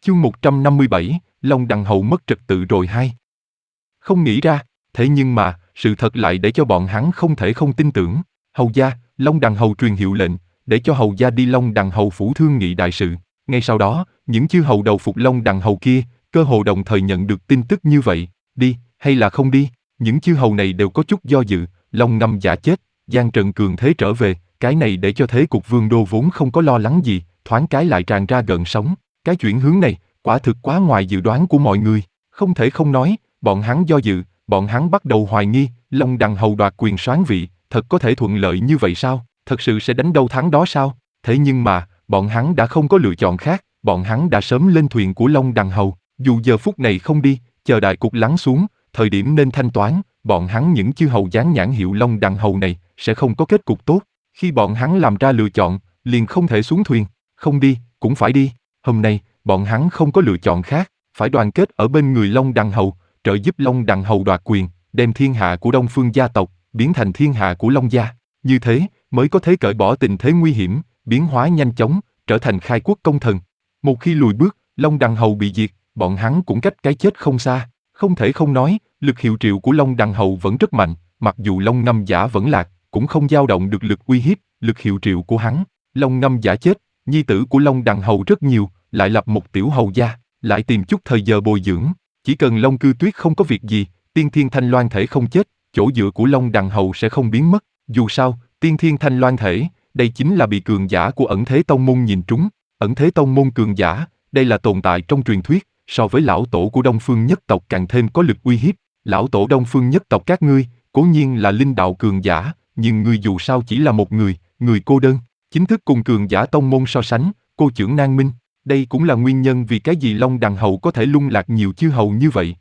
Chương 157, Long Đằng Hầu mất trật tự rồi hay? Không nghĩ ra, thế nhưng mà, sự thật lại để cho bọn hắn không thể không tin tưởng. Hầu gia, Long Đằng Hầu truyền hiệu lệnh, để cho Hầu gia đi Long Đằng Hầu phủ thương nghị đại sự. Ngay sau đó, những chư hầu đầu phục Long Đằng Hầu kia, cơ hồ đồng thời nhận được tin tức như vậy. Đi, hay là không đi? Những chư hầu này đều có chút do dự. Long Ngâm Giả chết, Giang Trần cường thế trở về, cái này để cho thế cục vương đô vốn không có lo lắng gì, thoáng cái lại tràn ra gợn sóng. Cái chuyển hướng này, quả thực quá ngoài dự đoán của mọi người. Không thể không nói, bọn hắn do dự, bọn hắn bắt đầu hoài nghi, Long Đằng Hầu đoạt quyền soán vị, thật có thể thuận lợi như vậy sao? Thật sự sẽ đánh đâu thắng đó sao? Thế nhưng mà, bọn hắn đã không có lựa chọn khác, bọn hắn đã sớm lên thuyền của Long Đằng Hầu, dù giờ phút này không đi, chờ đại cục lắng xuống, thời điểm nên thanh toán, bọn hắn những chư hầu dán nhãn hiệu Long Đằng Hầu này sẽ không có kết cục tốt. Khi bọn hắn làm ra lựa chọn, liền không thể xuống thuyền, không đi, cũng phải đi. Hôm nay, bọn hắn không có lựa chọn khác, phải đoàn kết ở bên người Long Đằng Hầu, trợ giúp Long Đằng Hầu đoạt quyền, đem thiên hạ của Đông Phương gia tộc biến thành thiên hạ của Long gia. Như thế, mới có thể cởi bỏ tình thế nguy hiểm, biến hóa nhanh chóng, trở thành khai quốc công thần. Một khi lùi bước, Long Đằng Hầu bị diệt, bọn hắn cũng cách cái chết không xa. Không thể không nói, lực hiệu triệu của Long Đằng Hầu vẫn rất mạnh, mặc dù Long Ngâm Giả vẫn lạc, cũng không dao động được lực uy hiếp, lực hiệu triệu của hắn. Long Ngâm Giả chết, nhi tử của Long Đằng Hầu rất nhiều, lại lập một tiểu hầu gia, lại tìm chút thời giờ bồi dưỡng. Chỉ cần Long Cư Tuyết không có việc gì, Tiên Thiên Thanh Loan thể không chết, chỗ dựa của Long Đằng Hầu sẽ không biến mất. Dù sao, Tiên Thiên Thanh Loan thể, đây chính là bị cường giả của Ẩn Thế Tông Môn nhìn trúng. Ẩn Thế Tông Môn cường giả, đây là tồn tại trong truyền thuyết, so với lão tổ của Đông Phương nhất tộc càng thêm có lực uy hiếp. Lão tổ Đông Phương nhất tộc các ngươi, cố nhiên là linh đạo cường giả, nhưng ngươi dù sao chỉ là một người cô đơn, chính thức cùng cường giả tông môn so sánh, cô chưởng nan minh. Đây cũng là nguyên nhân vì cái gì Long Đằng Hầu có thể lung lạc nhiều chư hầu như vậy.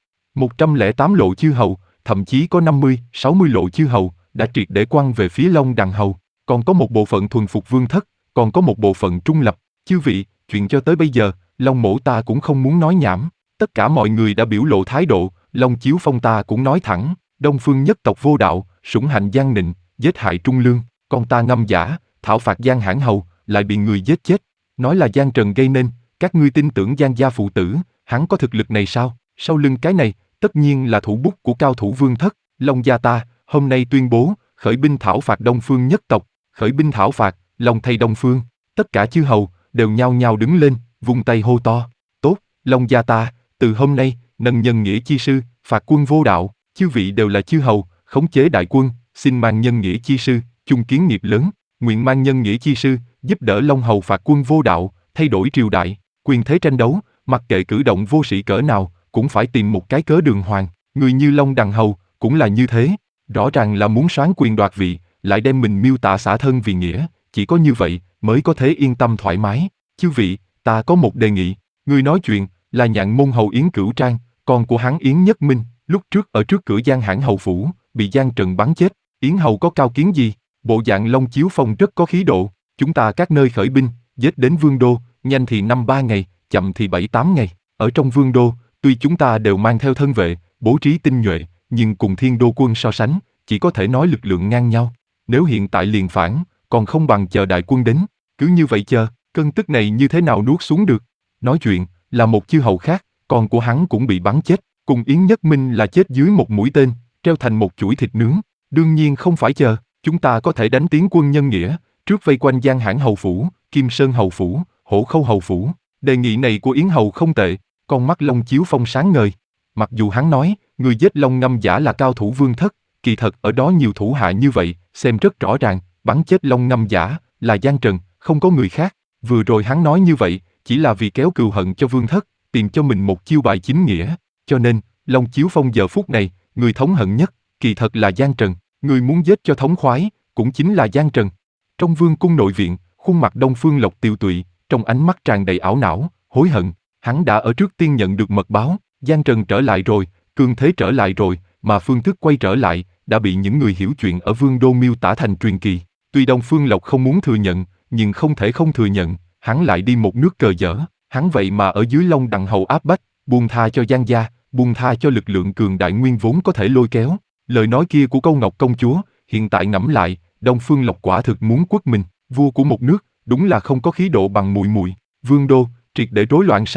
108 lộ chư hầu, thậm chí có 50, 60 lộ chư hầu, đã triệt để quăng về phía Long Đằng Hầu. Còn có một bộ phận thuần phục vương thất, còn có một bộ phận trung lập. Chư vị, chuyện cho tới bây giờ, Long Mỗ ta cũng không muốn nói nhảm. Tất cả mọi người đã biểu lộ thái độ, Long Chiếu Phong ta cũng nói thẳng, Đông Phương nhất tộc vô đạo, sủng hạnh gian nịnh, giết hại trung lương, con ta Ngâm Giả, thảo phạt Giang Hãn Hầu, lại bị người giết chết. Nói là Giang Trần gây nên, các ngươi tin tưởng Giang gia phụ tử, hắn có thực lực này sao? Sau lưng cái này, tất nhiên là thủ bút của cao thủ vương thất. Long gia ta, hôm nay tuyên bố, khởi binh thảo phạt Đông Phương nhất tộc, khởi binh thảo phạt, Long thay Đông Phương. Tất cả chư hầu, đều nhao nhao đứng lên, vung tay hô to. Tốt, Long gia ta, từ hôm nay, nâng nhân nghĩa chi sư, phạt quân vô đạo, chư vị đều là chư hầu, khống chế đại quân, xin mang nhân nghĩa chi sư, chung kiến nghiệp lớn, nguyện mang nhân nghĩa chi sư, giúp đỡ Long Hầu phạt quân vô đạo, thay đổi triều đại, quyền thế tranh đấu, mặc kệ cử động vô sĩ cỡ nào, cũng phải tìm một cái cớ đường hoàng. Người như Long Đằng Hầu, cũng là như thế, rõ ràng là muốn soán quyền đoạt vị, lại đem mình miêu tả xả thân vì nghĩa, chỉ có như vậy, mới có thể yên tâm thoải mái. Chư vị, ta có một đề nghị, người nói chuyện, là Nhạn Môn Hầu Yến Cửu Trang, con của hắn Yến Nhất Minh, lúc trước ở trước cửa Giang Hãn Hầu phủ, bị Giang Trần bắn chết. Yến Hầu có cao kiến gì? Bộ dạng Long Chiếu Phong rất có khí độ. Chúng ta các nơi khởi binh, giết đến Vương Đô, nhanh thì 5-3 ngày, chậm thì 7-8 ngày. Ở trong Vương Đô, tuy chúng ta đều mang theo thân vệ, bố trí tinh nhuệ, nhưng cùng Thiên Đô quân so sánh, chỉ có thể nói lực lượng ngang nhau. Nếu hiện tại liền phản, còn không bằng chờ đại quân đến. Cứ như vậy chờ, cơn tức này như thế nào nuốt xuống được? Nói chuyện, là một chư hầu khác, con của hắn cũng bị bắn chết, cùng Yến Nhất Minh là chết dưới một mũi tên, treo thành một chuỗi thịt nướng. Đương nhiên không phải chờ, chúng ta có thể đánh tiến quân nhân nghĩa, trước vây quanh Giang Hãn Hầu phủ, Kim Sơn Hầu phủ, Hổ Khâu Hầu phủ. Đề nghị này của Yến Hầu không tệ, con mắt Long Chiếu Phong sáng ngời. Mặc dù hắn nói, người giết Long Ngâm Giả là cao thủ vương thất, kỳ thật ở đó nhiều thủ hạ như vậy, xem rất rõ ràng, bắn chết Long Ngâm Giả là Giang Trần, không có người khác. Vừa rồi hắn nói như vậy, chỉ là vì kéo cừu hận cho vương thất, tìm cho mình một chiêu bài chính nghĩa. Cho nên, Long Chiếu Phong giờ phút này, người thống hận nhất, kỳ thật là Giang Trần. Người muốn giết cho thống khoái, cũng chính là Giang Trần. Trong vương cung nội viện, khuôn mặt Đông Phương Lộc tiều tụy, trong ánh mắt tràn đầy ảo não, hối hận. Hắn đã ở trước tiên nhận được mật báo, Giang Trần trở lại rồi, cường thế trở lại rồi, mà phương thức quay trở lại, đã bị những người hiểu chuyện ở Vương Đô miêu tả thành truyền kỳ. Tuy Đông Phương Lộc không muốn thừa nhận, nhưng không thể không thừa nhận, hắn lại đi một nước cờ dở. Hắn vậy mà ở dưới Long Đằng Hầu áp bách, buông tha cho Giang gia, buông tha cho lực lượng cường đại nguyên vốn có thể lôi kéo. Lời nói kia của Câu Ngọc công chúa, hiện tại ngẫm lại, Đông Phương Lộc quả thực muốn quất mình, vua của một nước, đúng là không có khí độ bằng muội muội. Vương Đô, triệt để rối loạn sao?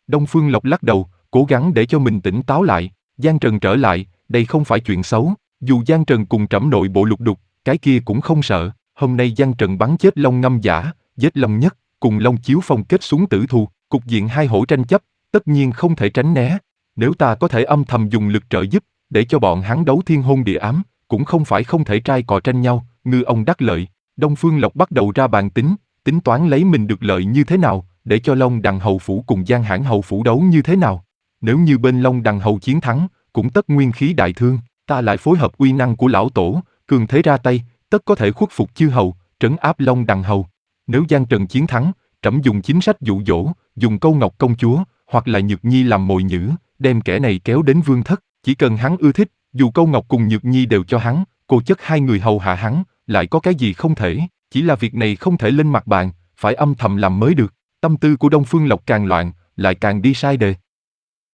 Đông Phương Lộc lắc đầu, cố gắng để cho mình tỉnh táo lại. Giang Trần trở lại, đây không phải chuyện xấu. Dù Giang Trần cùng trẫm nội bộ lục đục, cái kia cũng không sợ. Hôm nay Giang Trần bắn chết Long Ngâm Giả, giết Long Nhất, cùng Long Chiếu Phong kết xuống tử thù, cục diện hai hổ tranh chấp, tất nhiên không thể tránh né. Nếu ta có thể âm thầm dùng lực trợ giúp, để cho bọn hắn đấu thiên hôn địa ám, cũng không phải không thể trai cò tranh nhau, ngư ông đắc lợi. Đông Phương Lộc bắt đầu ra bàn tính toán lấy mình được lợi như thế nào, để cho Long Đằng Hầu Phủ cùng Giang Hãn Hầu Phủ đấu như thế nào. Nếu như bên Long Đằng Hầu chiến thắng, cũng tất nguyên khí đại thương, ta lại phối hợp uy năng của lão tổ, cường thế ra tay, tất có thể khuất phục chư hầu, trấn áp Long Đằng Hầu. Nếu Giang Trần chiến thắng, trẫm dùng chính sách dụ dỗ, dùng Câu Ngọc công chúa, hoặc là Nhược Nhi làm mồi nhử, đem kẻ này kéo đến vương thất, chỉ cần hắn ưa thích, dù Câu Ngọc cùng Nhược Nhi đều cho hắn, cô chất hai người hầu hạ hắn, lại có cái gì không thể, chỉ là việc này không thể lên mặt bàn, phải âm thầm làm mới được. Tâm tư của Đông Phương Lộc càng loạn, lại càng đi sai đề.